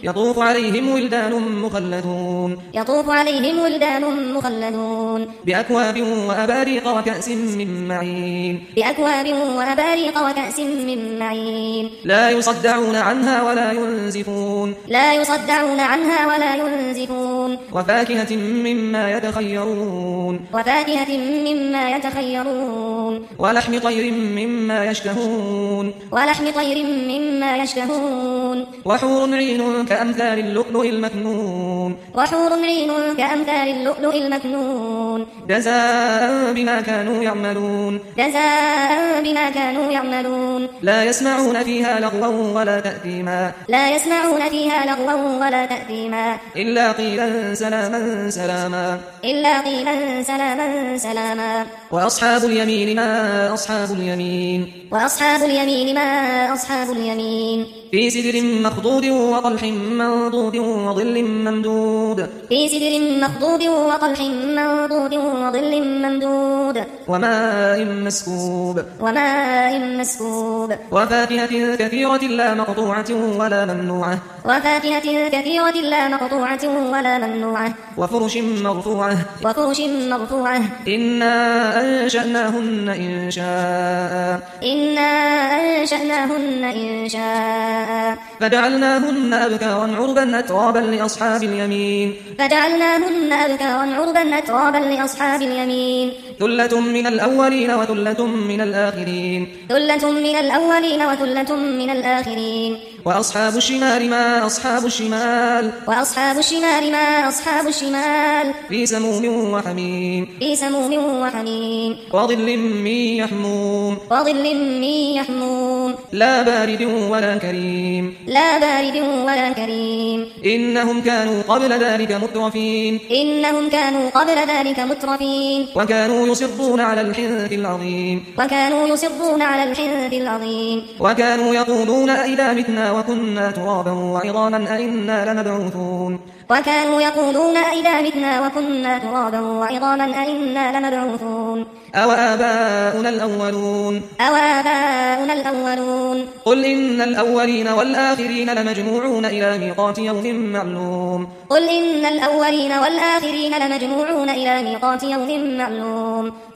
يطوف عليهم ولدان مخلدون بأكواب وأباريق وكأس من معين لا يصدعون عنها ولا ينزفون وفاكهة مما يتخيرون ولحم طير مما يشتهون وحور عين كأمثال اللؤلؤ المكنون جزاء بما كانوا يعملون لا يسمعون فيها لغوا ولا تأثيما إلا قيلا سلاما وأصحاب اليمين ما أصحاب اليمين في سدر مخضود وطلح منضود وظل ممدود وماء مسكوب وفاكهة كثيرة لا مقطوعة ولا ممنوعة وفرش مرفوعة إنا أنشأناهن إنشاء فجعلناهن أبكارا عربا أترابا لأصحاب اليمين ثلة من الأولين وثلة من الآخرين وأصحاب الشمال ما أصحاب الشمال في سموم وحميم وظل من يحموم لا بارد ولا كريم إنهم كانوا قبل ذلك مترفين وكانوا يصرون على الحنث العظيم وكانوا يقولون أئذا متنا وكنا ترابا وعظاما أئنا لمبعوثون أو آباؤنا الأولون قل إن الأولين والآخرين لمجموعون إلى ميقات يوم معلوم